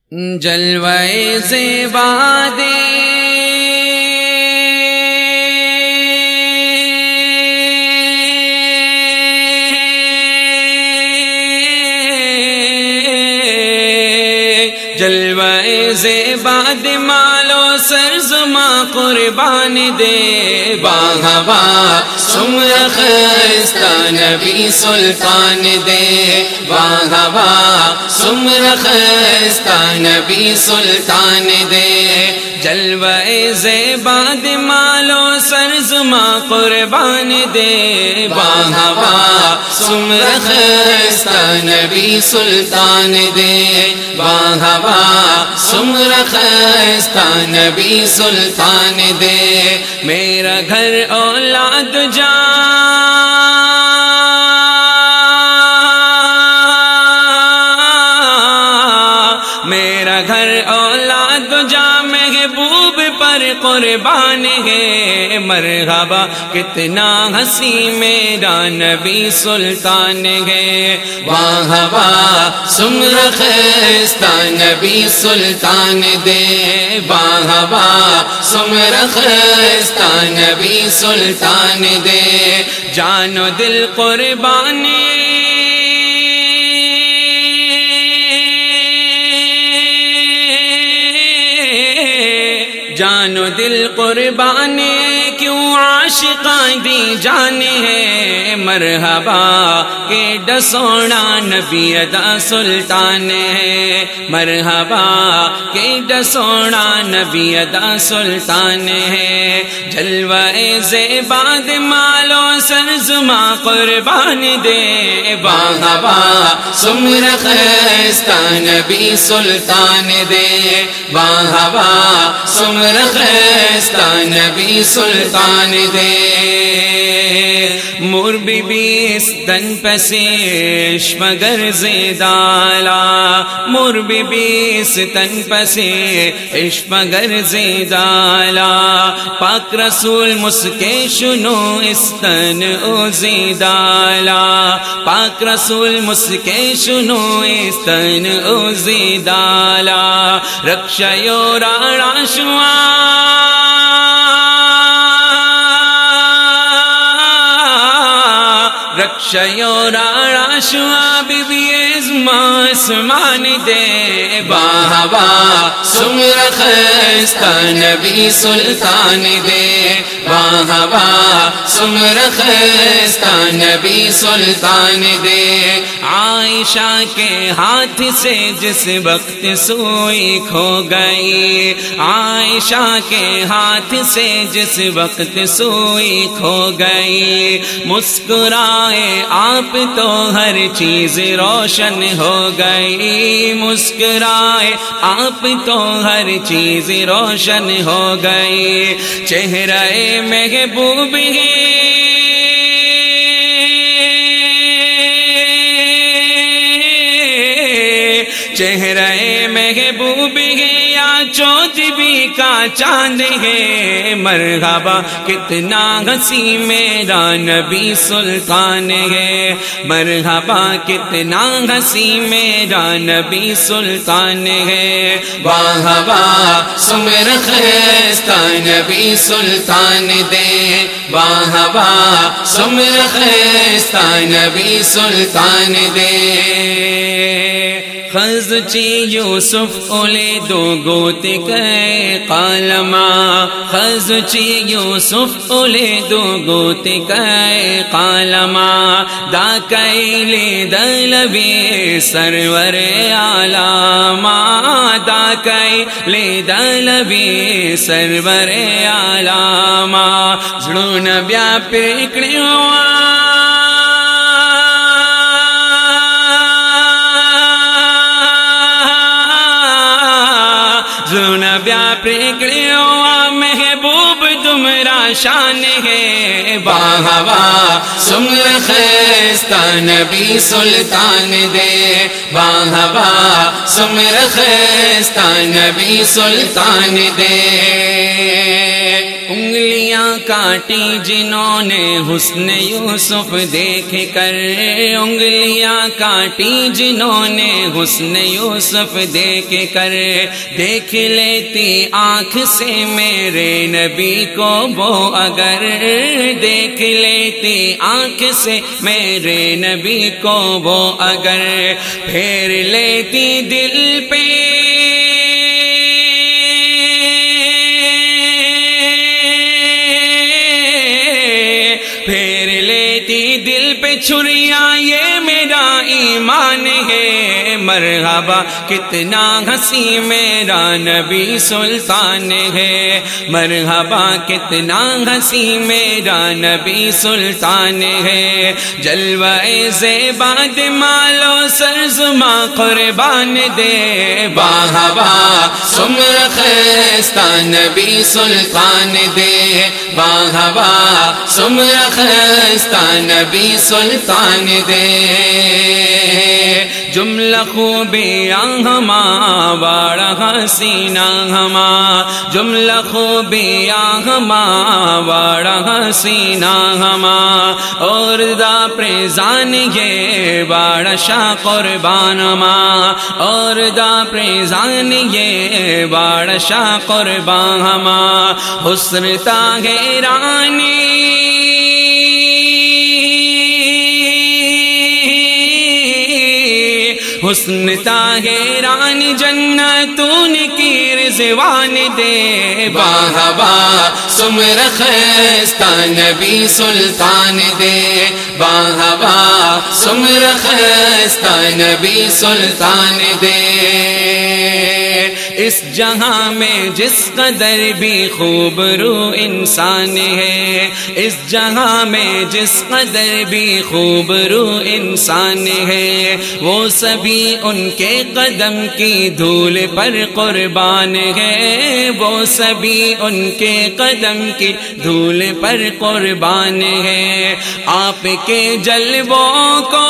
جلوے زیبا دے جلوے زیبا دے مالو سرزما قربان دے باغوا سمر خستہ نبی سلطان دے باغوا سمر خستہ نبی سلطان دے جلوے زیبا دے مالو سرزما قربان دے باغوا سمر خستہ نبی سلطان دے باغوا سمر خستہ نبی سلطان دے میرا گھر اولاد میرا گھر اولاد محبوب پر قربان ہے مرحبا کتنا ہنسی میرا نبی سلطان ہے واہ واہ سمر خستہ نبی سلطان دے واہ واہ سمر خستہ نبی سلطان دے جان و دل قربانی جان و دل قربانے کیوں عاشقاں دی جانے ہے مرحبا کہ ڈسونا نبی ادا سلطان ہے مرحبا کہ ڈسونا نبی ادا سلطان ہے جلوے زیبا دے مالو سرزما قربان دے باغوا سمر خستہ نبی سلطان دے باغوا سمر خستہ نبی سلطان دے مور بی بیس دن پسیش مگر زیدالا مور بی بیس تن پسیش مگر زیدالا پاک رسول مسکے شنو استن او زیدالا پاک رسول مسکے شنو استن او زیدالا رکشیو راڑا شوا رکشیو راڑا شوا بی بی اسمان دے باہوا سمر خستہ نبی سلطان دے باہوا سمر خستہ نبی سلطان دے عائشہ کے ہاتھ سے جس وقت سوئی کھو گئی عائشہ کے ہاتھ سے جس وقت سوئی کھو گئی مسکرائے آپ تو ہر چیز روشن ہو گئی مسکرائے آپ تو ہر چیز روشن ہو گئی چہرہ محبوب چہرہ محبوب ہے یا چودھویں کا چاند ہے مرحبا کتنا ہنسی میرا نبی سلطان ہے مرحبا کتنا ہنسی میرا نبی سلطان ہے واہ واہ سمر خستہ نبی سلطان دے واہ واہ سمر خستہ نبی سلطان دے خزچی یوسف اولے دو گوت گئے قالما خزچی یوسف اولے دو گوت گئے قالما دا کیلے دلبی سرور عالما دا کیلے دلبی سرور عالما زڑون بیا پکڑی ہوا زونا بیا پریکڑی ہوا محبوب تمرا شان ہے باہوا سمر خستہ نبی سلطان دے باہوا سمر خستہ نبی سلطان دے انگلیاں کاٹی جنہوں نے حسن یوسف دیکھ کر، انگلیاں کاٹی جنہوں نے حسن یوسف دیکھ کر، دیکھ لیتی آنکھ سے میرے نبی کو وہ اگر، دیکھ لیتی آنکھ سے میرے نبی کو وہ اگر، پھیر لیتی دل پہ دل پہ چھریاں، یہ میرا ایمان ہے، مرحبا کتنا ہنسی میرا نبی سلطان ہے، مرحبا کتنا ہنسی میرا نبی سلطان ہے، جلوہ زیبا مالو سرزما قربان دے، باہبا سمر خیستہ نبی سلطان دے، باہبا سمر خیستہ نبی سلطان دے، جملہ خوبیاں ہما واڑا حسینہ ہما، جملہ خوبیاں ہما واڑا حسینہ ہما، اور دا پریزان یہ واڑا شاہ قربان ہما، اور دا پریزان یہ واڑا شاہ قربان ہما، حسن طاہرانی حسن طاہران جنتون کی رضوان دے، باہبا سمر خیستہ نبی سلطان دے، باہبا سمر خیستہ نبی سلطان دے، اس جہاں میں جس قدر بھی خوب رو انسان ہے، اس جہاں میں جس قدر بھی خوب رو انسان ہے، وہ سبھی ان کے قدم کی دھول پر قربان ہے، وہ سبھی ان کے قدم کی دھول پر قربان ہے، آپ کے جلووں کو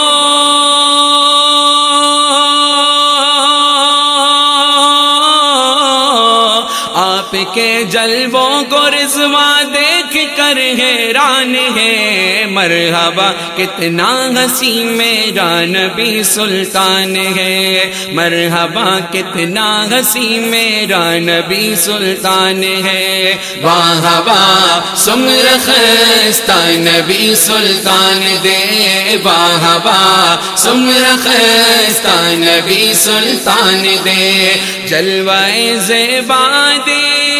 آپ کے جلووں کو رضوا دیکھ کر حیران ہے، مرحبا کتنا ہنسی میرا نبی سلطان ہے، مرحبا کتنا ہنسی میرا نبی سلطان ہے، واہبا سمر خیستہ نبی سلطان دے، واہبا سمر خیستہ نبی سلطان دے، جلوہ زیبا دے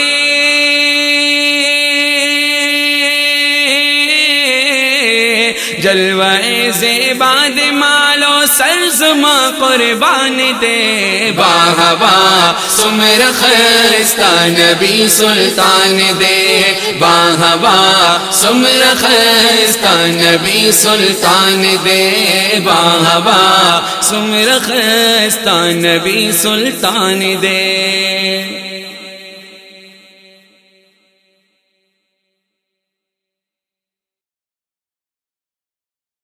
جلوہ زیبا دے مالو سرزما قربان دے، باہبا سمر خیستہ نبی سلطان دے، باہبا سمر خیستہ نبی سلطان دے، باہبا سمر خیستہ نبی سلطان دے۔